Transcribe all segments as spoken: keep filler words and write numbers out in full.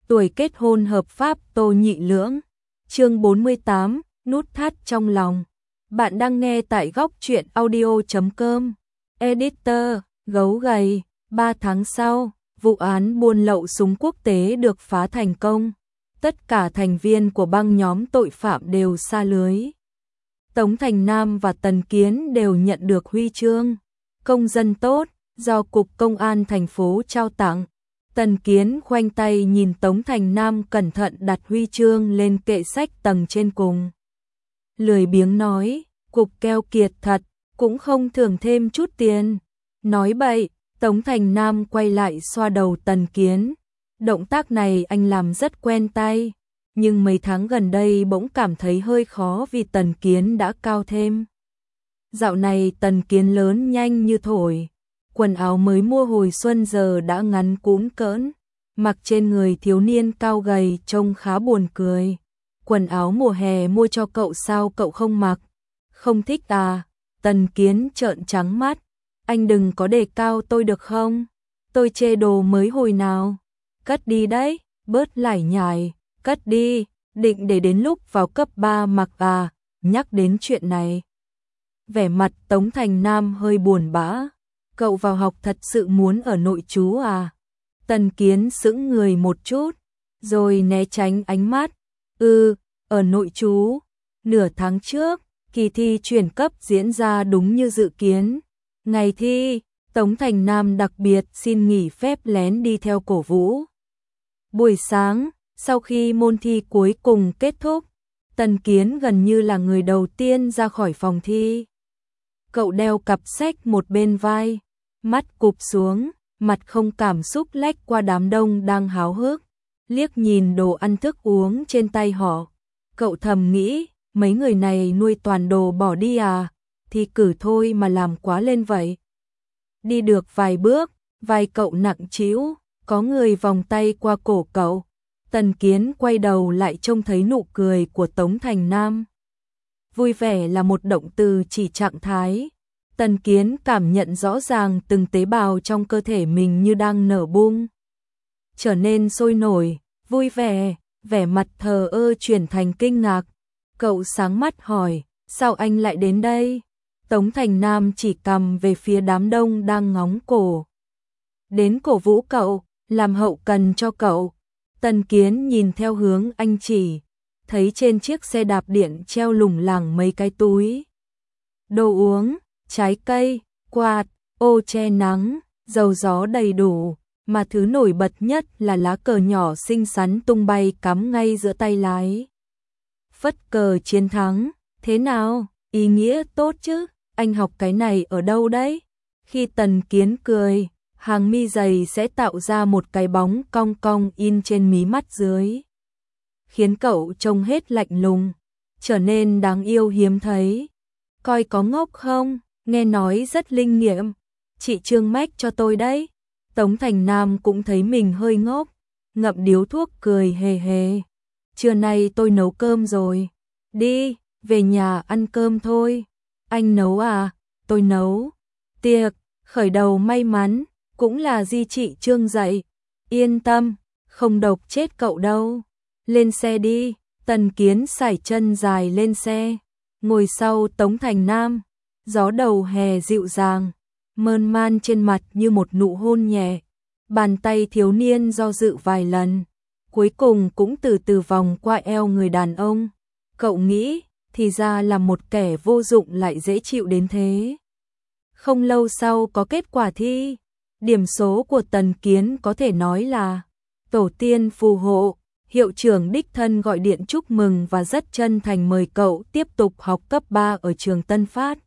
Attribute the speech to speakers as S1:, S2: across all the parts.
S1: tuổi kết hôn hợp pháp Tô Nhị Lưỡng. Chương bốn mươi tám, nút thắt trong lòng. Bạn đang nghe tại góc truyện audio chấm com. Editor, gấu gầy. Ba tháng sau, vụ án buôn lậu súng quốc tế được phá thành công. Tất cả thành viên của băng nhóm tội phạm đều sa lưới. Tống Thành Nam và Tần Kiến đều nhận được huy chương công dân tốt do Cục Công an thành phố trao tặng. Tần Kiến khoanh tay nhìn Tống Thành Nam cẩn thận đặt huy chương lên kệ sách tầng trên cùng. Lười biếng nói, cục keo kiệt thật, cũng không thưởng thêm chút tiền. Nói bậy, Tống Thành Nam quay lại xoa đầu Tần Kiến. Động tác này anh làm rất quen tay, nhưng mấy tháng gần đây bỗng cảm thấy hơi khó vì Tần Kiến đã cao thêm. Dạo này Tần Kiến lớn nhanh như thổi. Quần áo mới mua hồi xuân giờ đã ngắn cũn cỡn, mặc trên người thiếu niên cao gầy trông khá buồn cười. Quần áo mùa hè mua cho cậu sao cậu không mặc? Không thích à? Tần Kiến trợn trắng mắt. Anh đừng có đề cao tôi được không? Tôi chê đồ mới hồi nào? Cất đi đấy, bớt lải nhải, cất đi, định để đến lúc vào cấp ba mặc à? Nhắc đến chuyện này, vẻ mặt Tống Thành Nam hơi buồn bã. Cậu vào học thật sự muốn ở nội trú à? Tần Kiến sững người một chút, rồi né tránh ánh mắt. Ừ, ở nội trú. Nửa tháng trước, kỳ thi chuyển cấp diễn ra đúng như dự kiến. Ngày thi, Tống Thành Nam đặc biệt xin nghỉ phép lén đi theo cổ vũ. Buổi sáng, sau khi môn thi cuối cùng kết thúc, Tần Kiến gần như là người đầu tiên ra khỏi phòng thi. Cậu đeo cặp sách một bên vai, mắt cụp xuống, mặt không cảm xúc lách qua đám đông đang háo hức, liếc nhìn đồ ăn thức uống trên tay họ. Cậu thầm nghĩ, mấy người này nuôi toàn đồ bỏ đi à, thì cử thôi mà làm quá lên vậy. Đi được vài bước, vai cậu nặng trĩu, có người vòng tay qua cổ cậu. Tần Kiến quay đầu lại trông thấy nụ cười của Tống Thành Nam. Vui vẻ là một động từ chỉ trạng thái. Tần Kiến cảm nhận rõ ràng từng tế bào trong cơ thể mình như đang nở bung, trở nên sôi nổi, vui vẻ, vẻ mặt thờ ơ chuyển thành kinh ngạc. Cậu sáng mắt hỏi, sao anh lại đến đây? Tống Thành Nam chỉ cằm về phía đám đông đang ngóng cổ. Đến cổ vũ cậu, làm hậu cần cho cậu. Tần Kiến nhìn theo hướng anh chỉ, thấy trên chiếc xe đạp điện treo lủng lẳng mấy cái túi đồ uống, trái cây, quạt, ô che nắng, dầu gió đầy đủ, mà thứ nổi bật nhất là lá cờ nhỏ xinh xắn tung bay cắm ngay giữa tay lái. Phất cờ chiến thắng, thế nào, ý nghĩa tốt chứ, anh học cái này ở đâu đấy? Khi Tần Kiến cười, hàng mi dày sẽ tạo ra một cái bóng cong cong in trên mí mắt dưới, khiến cậu trông hết lạnh lùng, trở nên đáng yêu hiếm thấy. Coi có ngốc không? Nghe nói rất linh nghiệm. Chị Trương mách cho tôi đấy. Tống Thành Nam cũng thấy mình hơi ngốc, ngậm điếu thuốc cười hề hề. Trưa nay tôi nấu cơm rồi. Đi, về nhà ăn cơm thôi. Anh nấu à? Tôi nấu. Tiệc, khởi đầu may mắn, cũng là di chị Trương dạy. Yên tâm, không độc chết cậu đâu. Lên xe đi. Tần Kiến sải chân dài lên xe, ngồi sau Tống Thành Nam. Gió đầu hè dịu dàng, mơn man trên mặt như một nụ hôn nhẹ. Bàn tay thiếu niên do dự vài lần, cuối cùng cũng từ từ vòng qua eo người đàn ông. Cậu nghĩ, thì ra là một kẻ vô dụng lại dễ chịu đến thế. Không lâu sau có kết quả thi. Điểm số của Tần Kiến có thể nói là tổ tiên phù hộ. Hiệu trưởng đích thân gọi điện chúc mừng và rất chân thành mời cậu tiếp tục học cấp ba ở trường Tân Phát.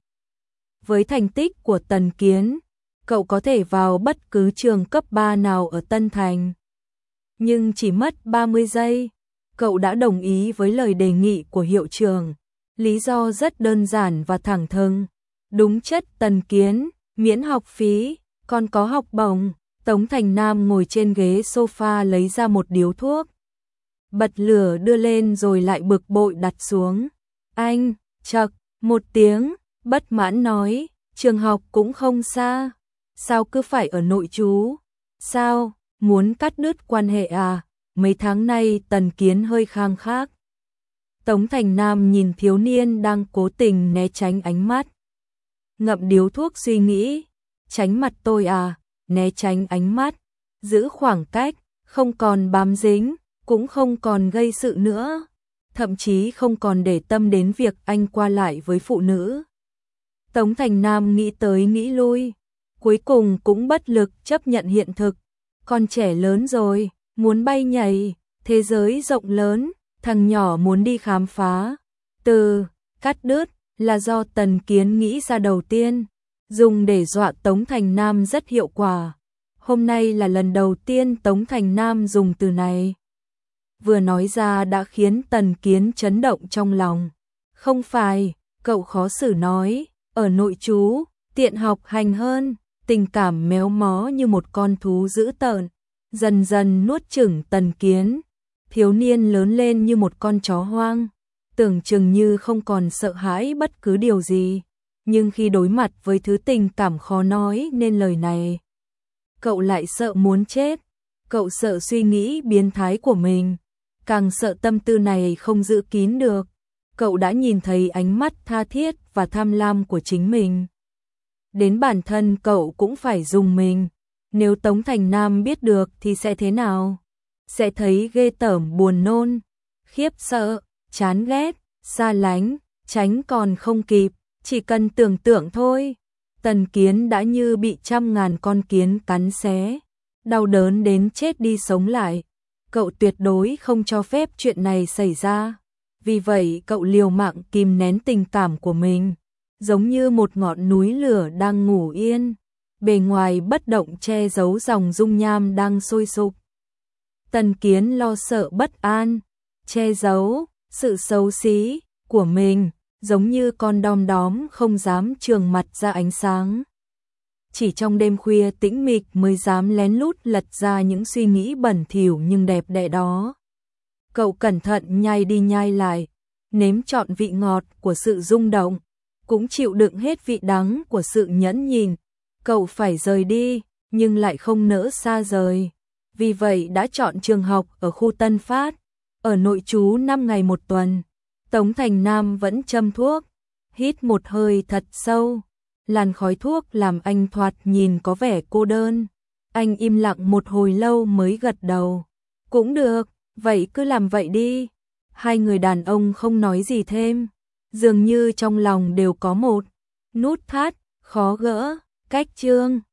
S1: Với thành tích của Tần Kiến, cậu có thể vào bất cứ trường cấp ba nào ở Tân Thành. Nhưng chỉ mất ba mươi giây, cậu đã đồng ý với lời đề nghị của hiệu trưởng. Lý do rất đơn giản và thẳng thừng. Đúng chất Tần Kiến, miễn học phí, còn có học bổng. Tống Thành Nam ngồi trên ghế sofa lấy ra một điếu thuốc, bật lửa đưa lên rồi lại bực bội đặt xuống. Anh, chậc, một tiếng, bất mãn nói, trường học cũng không xa, sao cứ phải ở nội trú? Sao, muốn cắt đứt quan hệ à? mấy tháng nay Tần Kiến hơi khang khác. Tống Thành Nam nhìn thiếu niên đang cố tình né tránh ánh mắt. Ngậm điếu thuốc suy nghĩ, tránh mặt tôi à, né tránh ánh mắt, giữ khoảng cách, không còn bám dính, cũng không còn gây sự nữa, thậm chí không còn để tâm đến việc anh qua lại với phụ nữ. Tống Thành Nam nghĩ tới nghĩ lui, cuối cùng cũng bất lực chấp nhận hiện thực. Con trẻ lớn rồi, muốn bay nhảy, thế giới rộng lớn, thằng nhỏ muốn đi khám phá. Từ cắt đứt là do Tần Kiến nghĩ ra đầu tiên, dùng để dọa Tống Thành Nam rất hiệu quả. Hôm nay là lần đầu tiên Tống Thành Nam dùng từ này. Vừa nói ra đã khiến Tần Kiến chấn động trong lòng. Không phải, cậu khó xử nói, ở nội trú, tiện học hành hơn, tình cảm méo mó như một con thú dữ tợn, dần dần nuốt chửng Tần Kiến. Thiếu niên lớn lên như một con chó hoang, tưởng chừng như không còn sợ hãi bất cứ điều gì, nhưng khi đối mặt với thứ tình cảm khó nói nên lời này, cậu lại sợ muốn chết. Cậu sợ suy nghĩ biến thái của mình, càng sợ tâm tư này không giữ kín được. Cậu đã nhìn thấy ánh mắt tha thiết và tham lam của chính mình. Đến bản thân cậu cũng phải dùng mình. Nếu Tống Thành Nam biết được thì sẽ thế nào? Sẽ thấy ghê tởm, buồn nôn, khiếp sợ, chán ghét, xa lánh, tránh còn không kịp, chỉ cần tưởng tượng thôi. Tần Kiến đã như bị trăm ngàn con kiến cắn xé, đau đớn đến chết đi sống lại. Cậu tuyệt đối không cho phép chuyện này xảy ra. Vì vậy cậu liều mạng kìm nén tình cảm của mình, giống như một ngọn núi lửa đang ngủ yên, bề ngoài bất động che giấu dòng dung nham đang sôi sục. Tần Kiến lo sợ bất an, che giấu sự xấu xí của mình, giống như con đom đóm không dám trường mặt ra ánh sáng. Chỉ trong đêm khuya tĩnh mịch mới dám lén lút lật ra những suy nghĩ bẩn thỉu nhưng đẹp đẽ đó. Cậu cẩn thận nhai đi nhai lại, nếm trọn vị ngọt của sự rung động, cũng chịu đựng hết vị đắng của sự nhẫn nhịn. Cậu phải rời đi, nhưng lại không nỡ xa rời. Vì vậy đã chọn trường học ở khu Tân Phát, ở nội trú năm ngày một tuần. Tống Thành Nam vẫn châm thuốc, hít một hơi thật sâu. Làn khói thuốc làm anh thoạt nhìn có vẻ cô đơn. Anh im lặng một hồi lâu mới gật đầu. Cũng được, vậy cứ làm vậy đi. Hai người đàn ông không nói gì thêm, dường như trong lòng đều có một nút thắt khó gỡ. Cách chương